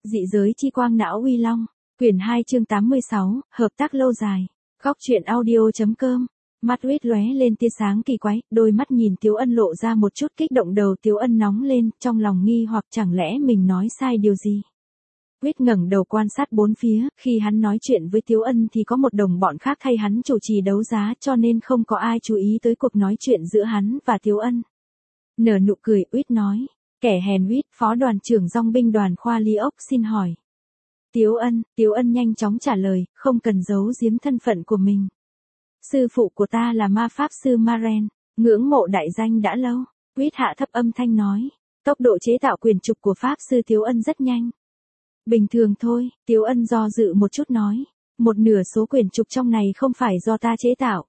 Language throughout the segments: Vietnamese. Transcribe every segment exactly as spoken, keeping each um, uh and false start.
Dị giới chi quang não uy long. Quyển hai chương tám mươi sáu, hợp tác lâu dài. Góc truyện audio.com. Mắt Uyết lóe lên tia sáng kỳ quái, đôi mắt nhìn Tiếu Ân lộ ra một chút kích động, đầu Tiếu Ân nóng lên, trong lòng nghi hoặc chẳng lẽ mình nói sai điều gì. Uyết ngẩng đầu quan sát bốn phía, khi hắn nói chuyện với Tiếu Ân thì có một đồng bọn khác thay hắn chủ trì đấu giá, cho nên không có ai chú ý tới cuộc nói chuyện giữa hắn và Tiếu Ân. Nở nụ cười, Uyết nói, kẻ hèn Uyết, phó đoàn trưởng dong binh đoàn khoa Ly Ốc xin hỏi. Tiếu Ân, Tiếu Ân nhanh chóng trả lời, không cần giấu giếm thân phận của mình. Sư phụ của ta là ma pháp sư Maren, ngưỡng mộ đại danh đã lâu. Uyết hạ thấp âm thanh nói, tốc độ chế tạo quyền trục của pháp sư Tiếu Ân rất nhanh. Bình thường thôi, Tiếu Ân do dự một chút nói, một nửa số quyền trục trong này không phải do ta chế tạo.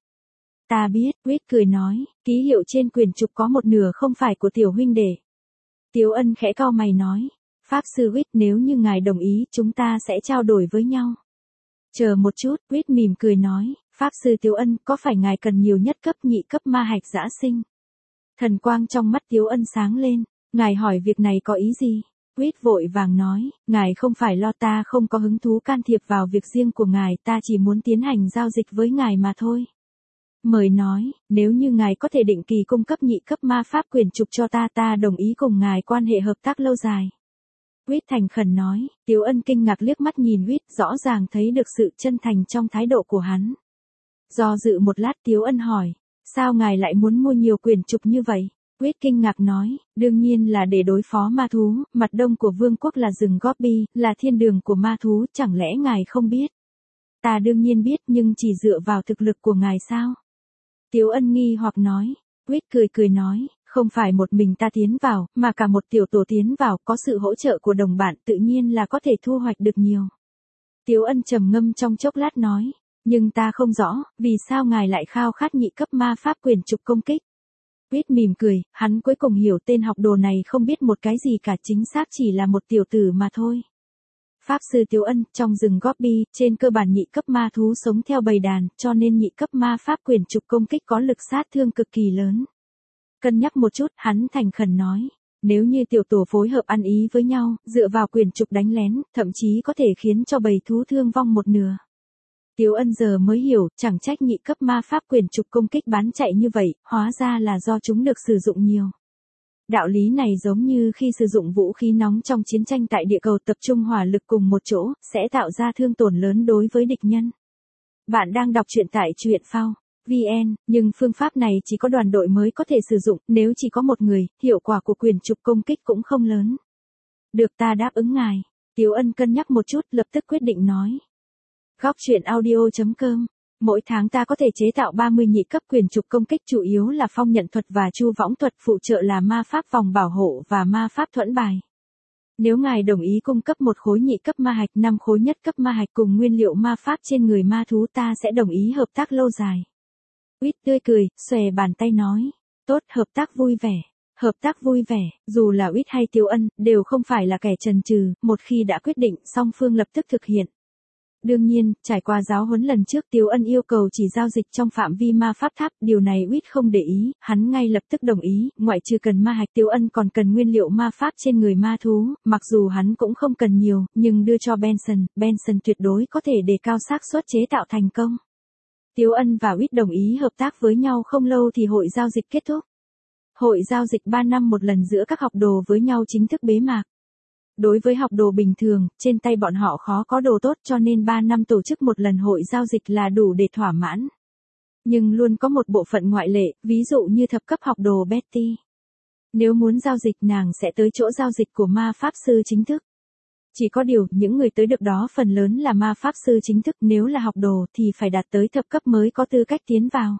Ta biết, Uyết cười nói, ký hiệu trên quyền trục có một nửa không phải của tiểu huynh đệ. Tiếu Ân khẽ cau mày nói, pháp sư Uyết, nếu như ngài đồng ý chúng ta sẽ trao đổi với nhau. Chờ một chút, Uyết mỉm cười nói, pháp sư Tiếu Ân, có phải ngài cần nhiều nhất cấp nhị cấp ma hạch giã sinh? Thần quang trong mắt Tiếu Ân sáng lên, ngài hỏi việc này có ý gì? Uyết vội vàng nói, ngài không phải lo, ta không có hứng thú can thiệp vào việc riêng của ngài, ta chỉ muốn tiến hành giao dịch với ngài mà thôi. Mời nói, nếu như ngài có thể định kỳ cung cấp nhị cấp ma pháp quyền trục cho ta, ta đồng ý cùng ngài quan hệ hợp tác lâu dài. Uyết thành khẩn nói. Tiếu Ân kinh ngạc liếc mắt nhìn Uyết, rõ ràng thấy được sự chân thành trong thái độ của hắn. Do dự một lát, Tiếu Ân hỏi, sao ngài lại muốn mua nhiều quyền trục như vậy? Uyết kinh ngạc nói, đương nhiên là để đối phó ma thú, mặt đông của vương quốc là rừng Gobi, là thiên đường của ma thú, chẳng lẽ ngài không biết? Ta đương nhiên biết, nhưng chỉ dựa vào thực lực của ngài sao? Tiếu Ân nghi hoặc nói. Uyết cười cười nói, không phải một mình ta tiến vào, mà cả một tiểu tổ tiến vào, có sự hỗ trợ của đồng bạn tự nhiên là có thể thu hoạch được nhiều. Tiếu Ân trầm ngâm trong chốc lát nói, nhưng ta không rõ, vì sao ngài lại khao khát nhị cấp ma pháp quyền trục công kích. Uyết mỉm cười, hắn cuối cùng hiểu tên học đồ này không biết một cái gì cả, chính xác chỉ là một tiểu tử mà thôi. Pháp sư Tiếu Ân, trong rừng Gobi, trên cơ bản nhị cấp ma thú sống theo bầy đàn, cho nên nhị cấp ma pháp quyền trục công kích có lực sát thương cực kỳ lớn. Cân nhắc một chút, hắn thành khẩn nói, nếu như tiểu tổ phối hợp ăn ý với nhau, dựa vào quyền trục đánh lén, thậm chí có thể khiến cho bầy thú thương vong một nửa. Tiếu Ân giờ mới hiểu, chẳng trách nhị cấp ma pháp quyền trục công kích bán chạy như vậy, hóa ra là do chúng được sử dụng nhiều. Đạo lý này giống như khi sử dụng vũ khí nóng trong chiến tranh tại địa cầu, tập trung hỏa lực cùng một chỗ, sẽ tạo ra thương tổn lớn đối với địch nhân. Bạn đang đọc truyện tại truyện phao chấm vn, nhưng phương pháp này chỉ có đoàn đội mới có thể sử dụng, nếu chỉ có một người, hiệu quả của quyền trục công kích cũng không lớn. Được, ta đáp ứng ngài. Tiếu Ân cân nhắc một chút, lập tức quyết định nói. Góc truyện audio.com. Mỗi tháng ta có thể chế tạo ba mươi nhị cấp quyền trục công kích, chủ yếu là phong nhận thuật và chu võng thuật, phụ trợ là ma pháp vòng bảo hộ và ma pháp thuẫn bài. Nếu ngài đồng ý cung cấp một khối nhị cấp ma hạch, năm khối nhất cấp ma hạch cùng nguyên liệu ma pháp trên người ma thú, ta sẽ đồng ý hợp tác lâu dài. Uyết tươi cười, xòe bàn tay nói, tốt, hợp tác vui vẻ. Hợp tác vui vẻ, dù là Uyết hay Tiếu Ân, đều không phải là kẻ chần chừ, một khi đã quyết định, song phương lập tức thực hiện. Đương nhiên, trải qua giáo huấn lần trước, Tiếu Ân yêu cầu chỉ giao dịch trong phạm vi ma pháp tháp, điều này Uyết không để ý, hắn ngay lập tức đồng ý, ngoại trừ cần ma hạch, Tiếu Ân còn cần nguyên liệu ma pháp trên người ma thú, mặc dù hắn cũng không cần nhiều, nhưng đưa cho Benson, Benson tuyệt đối có thể đề cao xác suất chế tạo thành công. Tiếu Ân và Uyết đồng ý hợp tác với nhau không lâu thì hội giao dịch kết thúc. Hội giao dịch ba năm một lần giữa các học đồ với nhau chính thức bế mạc. Đối với học đồ bình thường, trên tay bọn họ khó có đồ tốt, cho nên ba năm tổ chức một lần hội giao dịch là đủ để thỏa mãn. Nhưng luôn có một bộ phận ngoại lệ, ví dụ như thập cấp học đồ Betty. Nếu muốn giao dịch, nàng sẽ tới chỗ giao dịch của ma pháp sư chính thức. Chỉ có điều, những người tới được đó phần lớn là ma pháp sư chính thức, nếu là học đồ thì phải đạt tới thập cấp mới có tư cách tiến vào.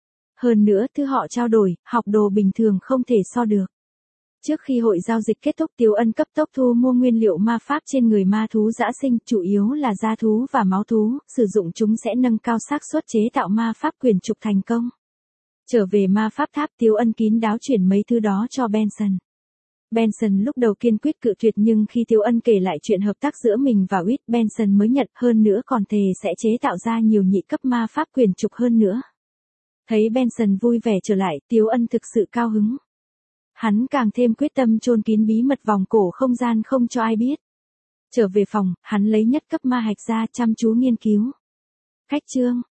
Hơn nữa, thứ họ trao đổi, học đồ bình thường không thể so được. Trước khi hội giao dịch kết thúc, Tiếu Ân cấp tốc thu mua nguyên liệu ma pháp trên người ma thú giã sinh, chủ yếu là da thú và máu thú, sử dụng chúng sẽ nâng cao xác suất chế tạo ma pháp quyền trục thành công. Trở về ma pháp tháp, Tiếu Ân kín đáo chuyển mấy thứ đó cho Benson. Benson lúc đầu kiên quyết cự tuyệt, nhưng khi Tiếu Ân kể lại chuyện hợp tác giữa mình và Uyết, Benson mới nhận, hơn nữa còn thề sẽ chế tạo ra nhiều nhị cấp ma pháp quyền trục hơn nữa. Thấy Benson vui vẻ trở lại, Tiếu Ân thực sự cao hứng. Hắn càng thêm quyết tâm chôn kín bí mật vòng cổ không gian không cho ai biết. Trở về phòng, hắn lấy nhất cấp ma hạch ra chăm chú nghiên cứu. Khách chương,